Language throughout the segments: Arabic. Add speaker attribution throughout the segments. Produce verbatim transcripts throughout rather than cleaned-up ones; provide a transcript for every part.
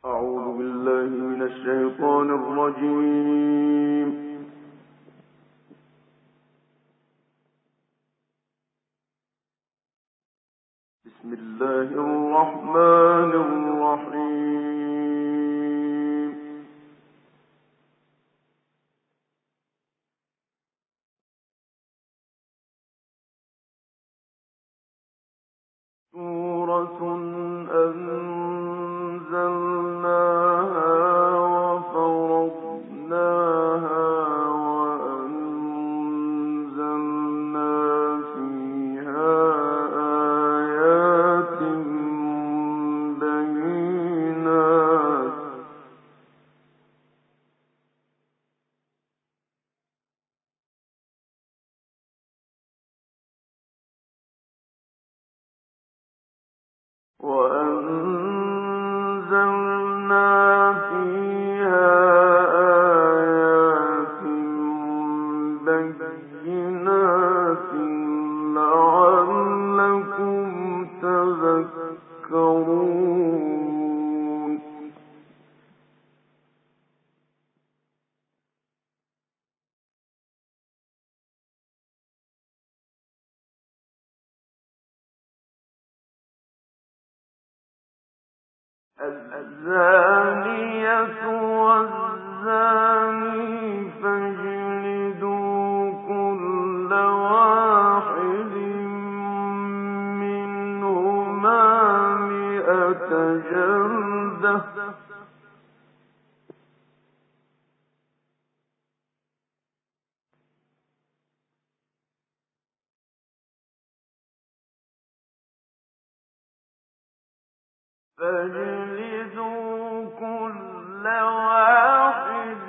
Speaker 1: أعوذ بالله من الشيطان الرجيم. بسم الله الرحمن الرحيم. سورة أنزلناها وفرضناها وأنزلنا فيها آيات بينات وأنزلنا فيها آيات بينات لعلكم تذكرون. الزانية والزاني فاجلدوا كل واحد منهما مئة جلدة فاجلدوا كل واحد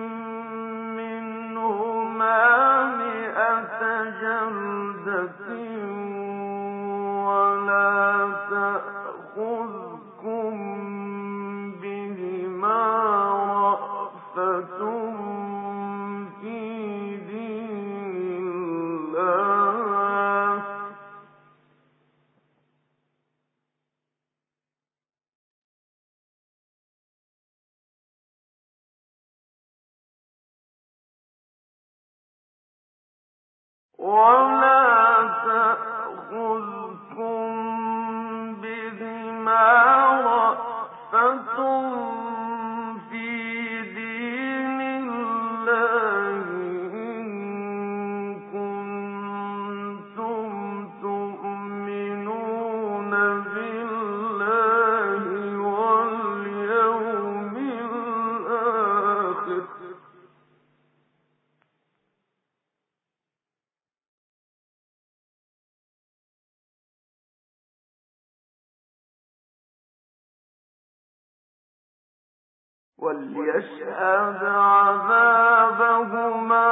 Speaker 1: منهما مئة جلدة ولا تأخذكم بهما رأفة في دين الله ولا تأخذكم بهما رأفة في دين الله إن كنتم تؤمنون بالله واليوم الآخر وليشهد عذابهما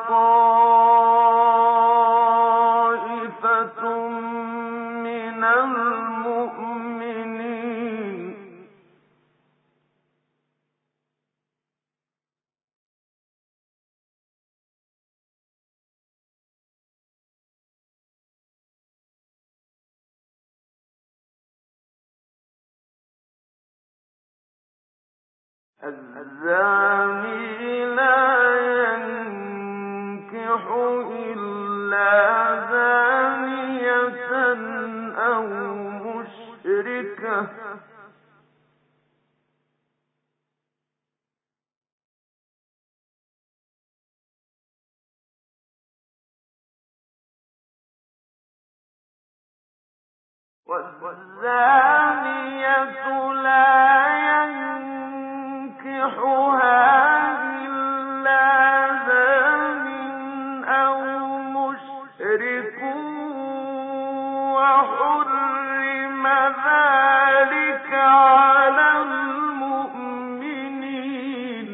Speaker 1: طائفة من المؤمنين الزاني لا ينكح إلا زانية أو مشركة والزانية لا ينكحها إلا زان أو مشرك وحرم ذلك على المؤمنين.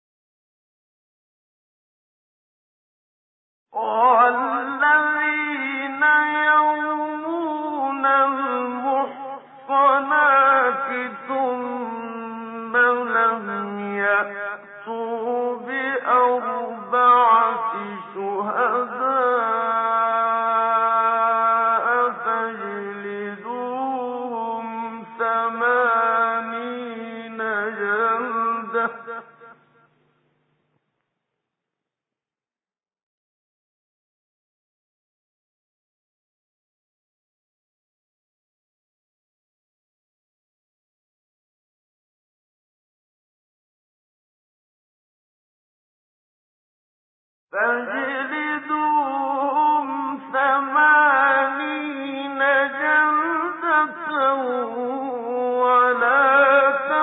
Speaker 1: والذين فاجلدوهم ثمانين جلدة ولا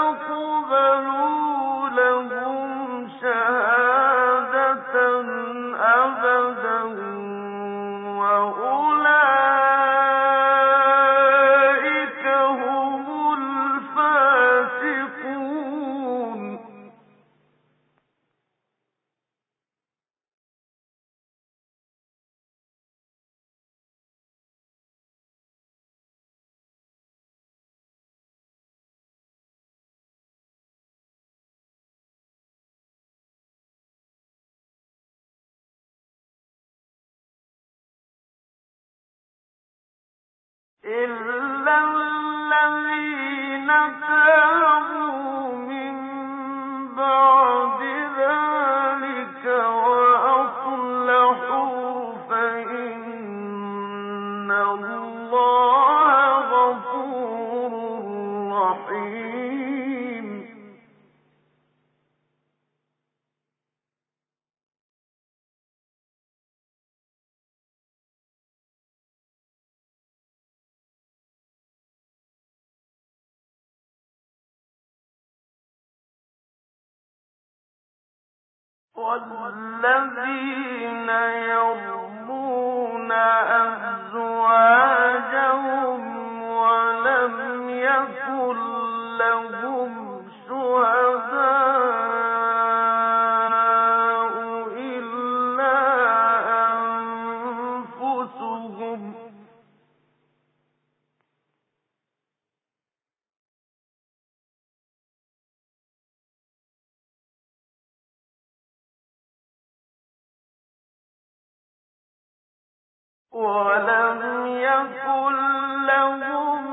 Speaker 1: تقبلوا لهم شهادة أبدا وأولئك هم الفاسقون. إلا الذين تابوا من بعد ذلك وأصلحوا فإن الله غفور رحيم. والذين يرمون أزواجهم ولم يكن لهم شهداء إلا أنفسهم ولم يكن لهم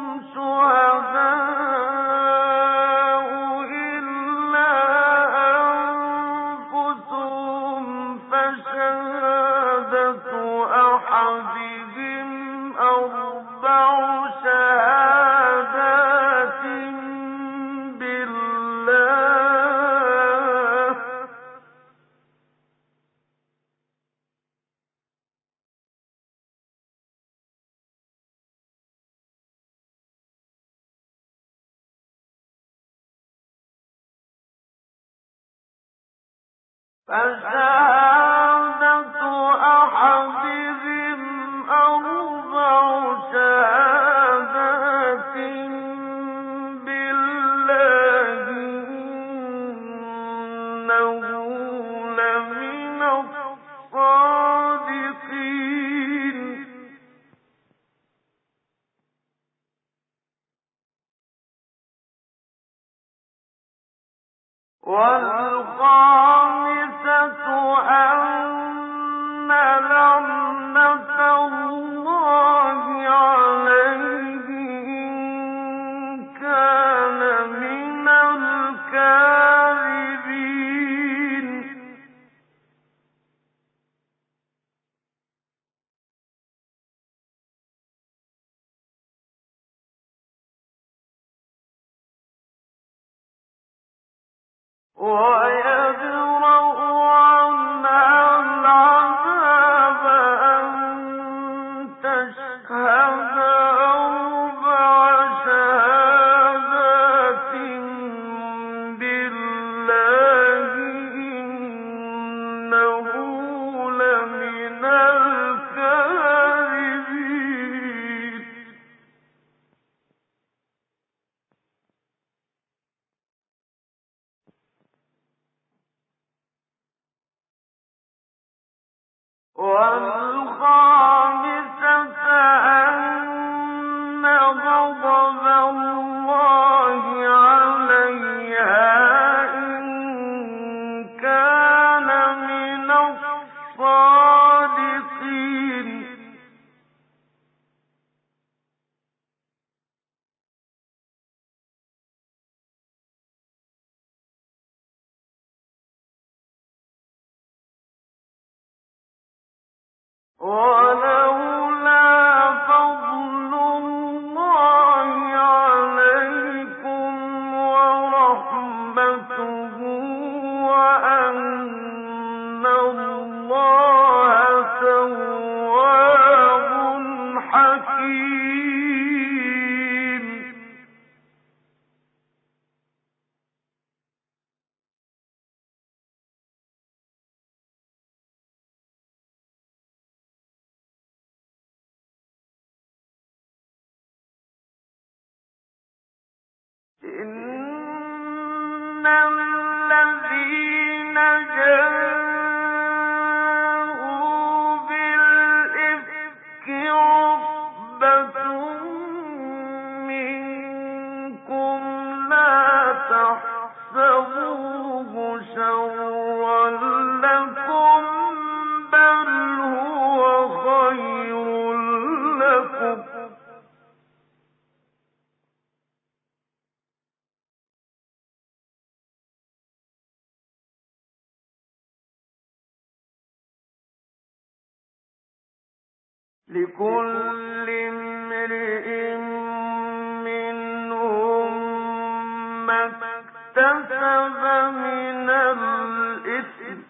Speaker 1: شهداء إلا أنفسهم فشهادة أحدهم أربع شهادات بالله فشهادة أحدهم أربع شهادات بالله إنه لمن الصادقين. والخامسة أن لعنة الله عليه إن كان من الكاذبين. ويدرأ عنها العذاب أن تشهد أربع شهادات بالله إنه لمن الكاذبين. والخامسة أن غضب الله عليها إن كان من الصادقين. ولولا فضل الله عليكم ورحمته وأن الله حكيم. إن الذين جاءوا بالإفك عصبة منكم لا تحسبوه شرا لكم بل هو خير لكم لكل امرئ منهم ما اكتسب من الإثم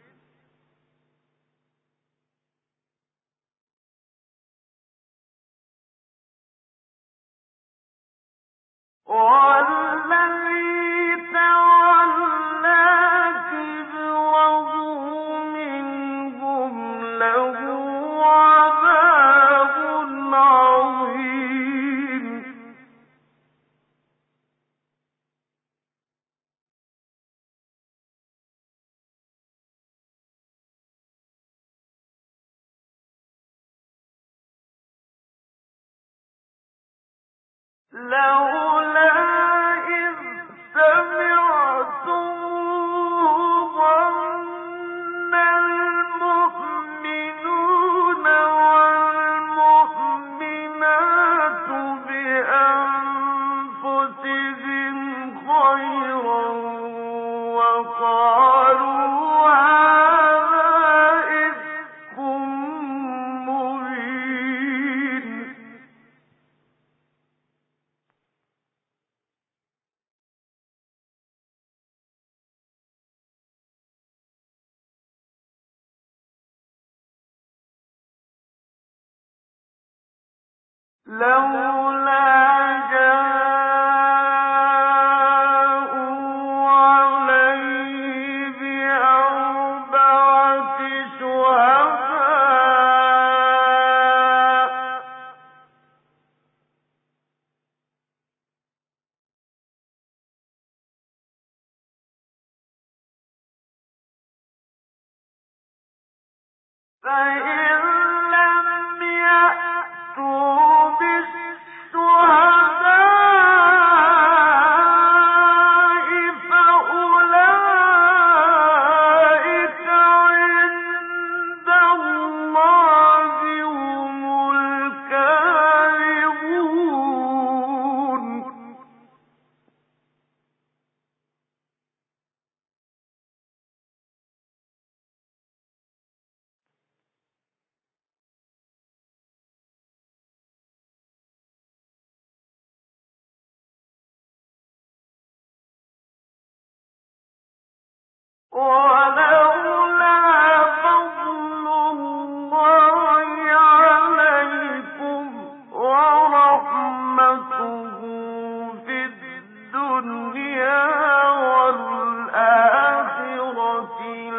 Speaker 1: والذي تولى كبره منهم له عذاب عظيم. لولا إذ سمعتموه ظن المؤمنون والمؤمنات بأنفسهم خيرا وقالوا هذا إفك مبين. لولا جاءوا عليه بأربعة شهداء فإن لم يأتوا بالشهداء فأولئك عند الله هم الكاذبون. ولولا فضل الله عليكم ورحمته في الدنيا والآخرة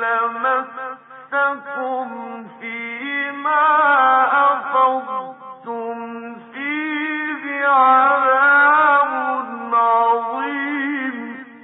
Speaker 1: لمسكم فيما أفضتم فيه عذاب عظيم.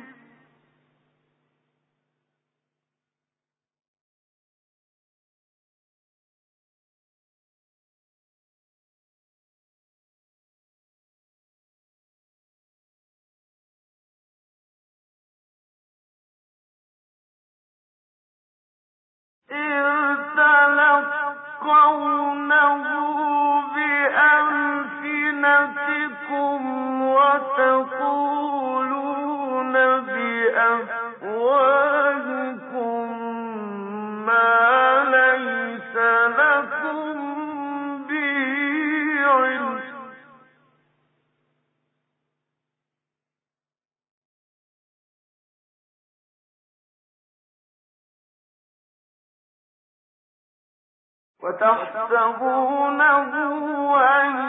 Speaker 1: إذ تلقونه بألسنتكم وتقولون بأفواهكم ما ليس لكم به علم وتحسبونه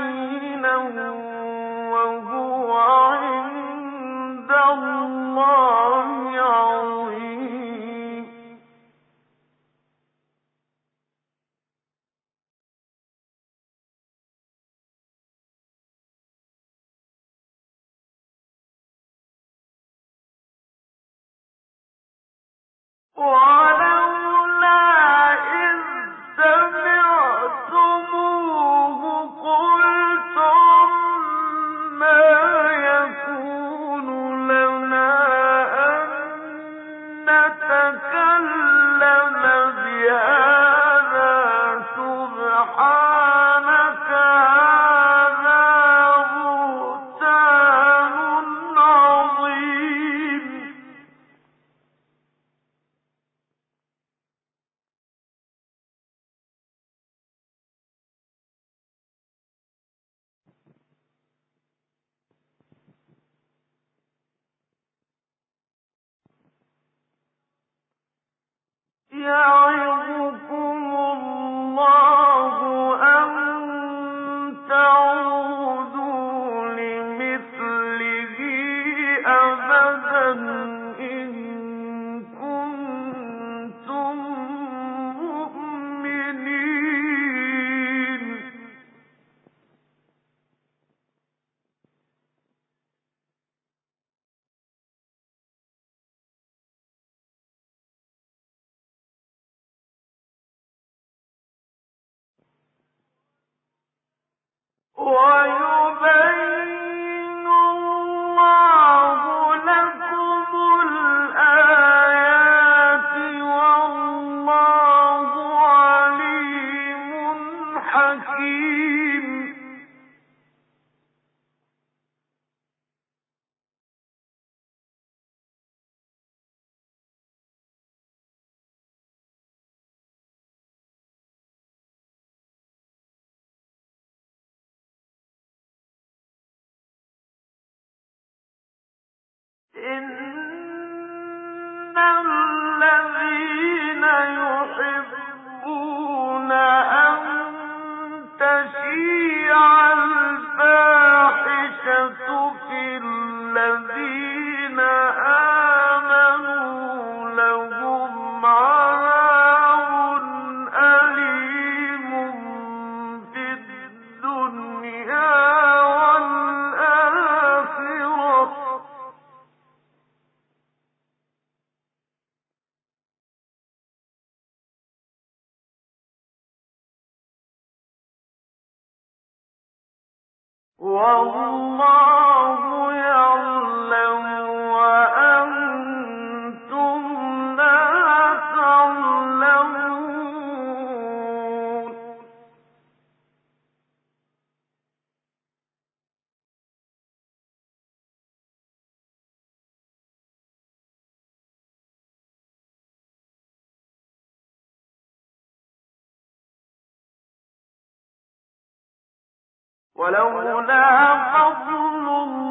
Speaker 1: ولولا فضل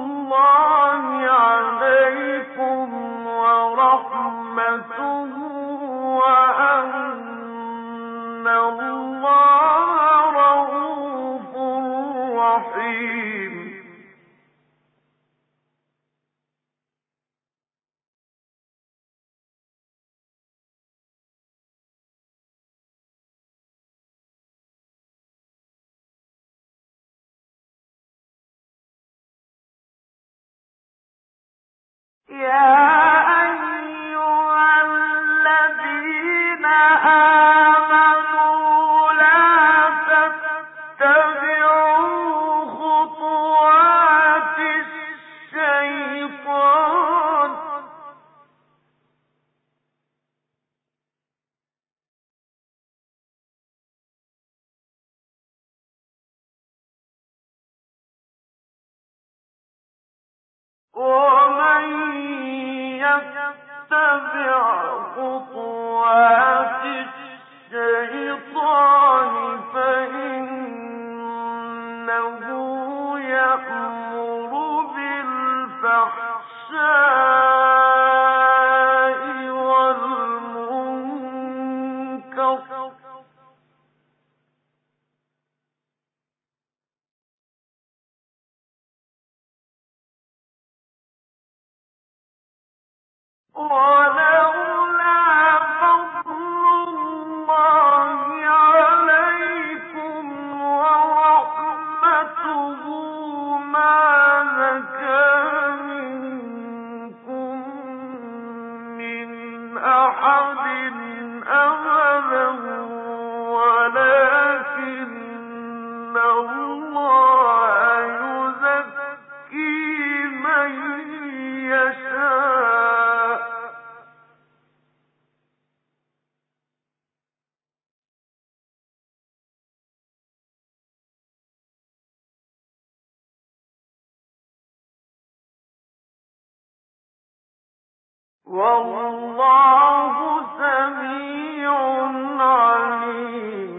Speaker 1: الله عليكم ورحمته وأن الله رءوف رحيم. يا أيها الذين آمنوا لا تتبعوا خطوات الشيطان ومن يتبع خطوات الشيطان فإنه يأمر بالفحشاء والمنكر ولولا فضل الله عليكم ورحمته ما زكى منكم من أحد والله سميع عليم.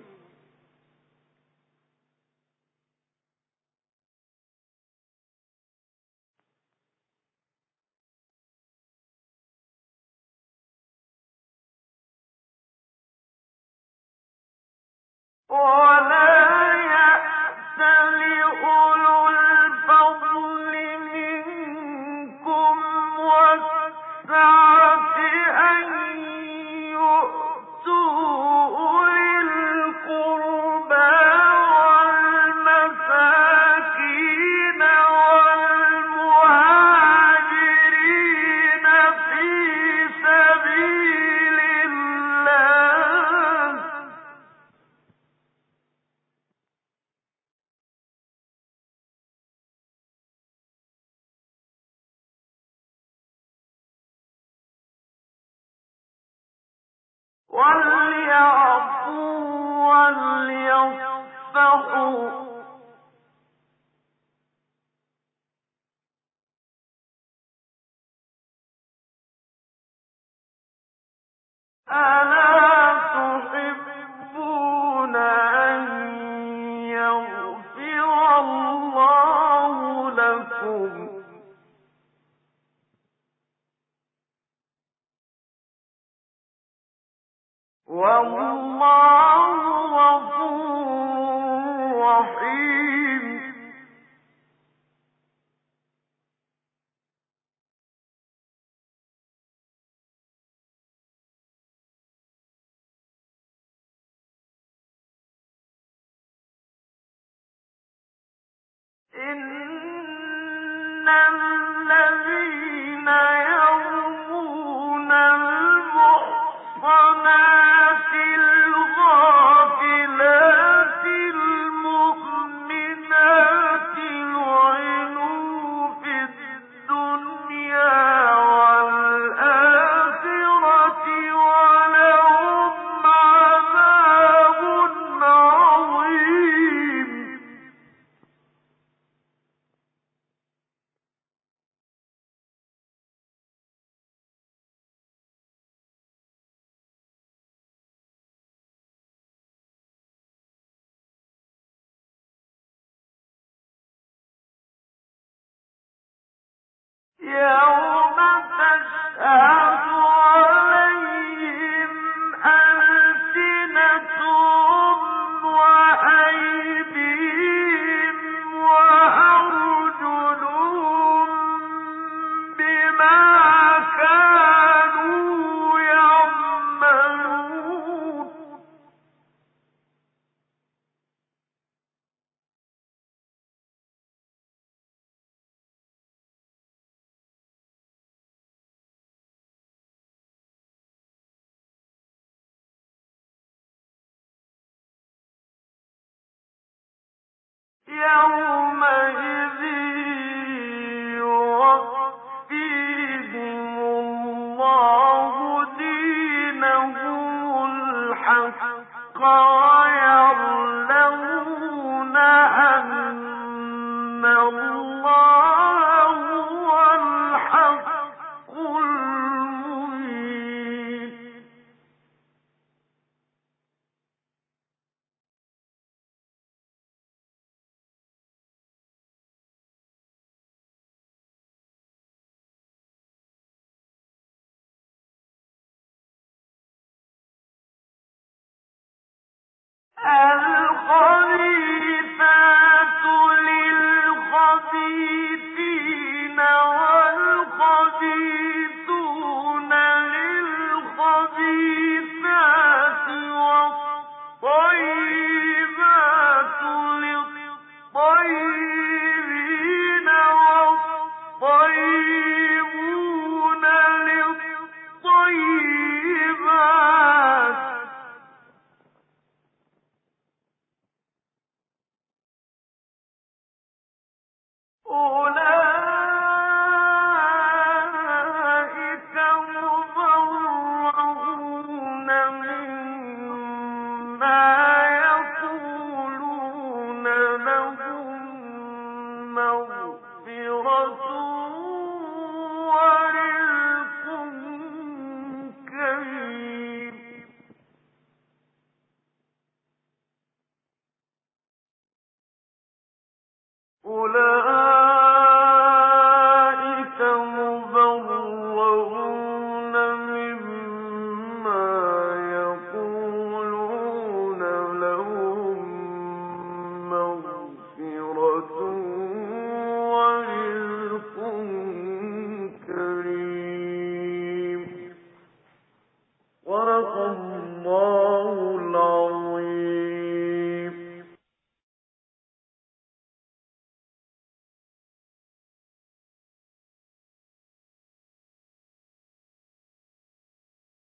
Speaker 1: ولا يأتل أولو الفضل منكم والسعة أن يؤتوا أولي القربى والمساكين والمهاجرين في سبيل الله وَلْيَعْفُوا وَلْيَصْفَحُوا أَلَا تُحِبُّونَ أَن يَغْفِرَ اللَّهُ لَكُمْ ۗ وَاللَّهُ غَفُورٌ رَّحِيمٌ. إِنَّ الَّذِينَ يَرْمُونَ الْمُحْصَنَاتِ الْغَافِلَاتِ الْمُؤْمِنَاتِ لُعِنُوا فِي الدُّنْيَا وَالْآخِرَةِ وَلَهُمْ عَذَابٌ عَظِيمٌ. يَوْمَ تَشْهَدُ عَلَيْهِمْ أَلْسِنَتُهُمْ وَأَيْدِيهِمْ وَأَرْجُلُهُم بِمَا كَانُوا يَعْمَلُونَ يَوْمَئِذٍ يُوَفِّيهِمُ اللَّهُ دِينَهُمُ الْحَقَّ وَيَعْلَمُونَ أَنَّ اللَّهَ هُوَ الْحَقُّ الْمُبِينُ. الْخَبِيثَاتُ لِلْخَبِيثِينَ وَالْخَبِيثُونَ لِلْخَبِيثَاتِ وَالطَّيِّبَاتُ لِلطَّيِّبِينَ وَالطَّيِّبُونَ لِلطَّيِّبَاتِ ۚ أُولَٰئِكَ مُبَرَّءُونَ مِمَّا يَقُولُونَ لَهُم مَّغْفِرَةٌ وَرِزْقٌ أولئك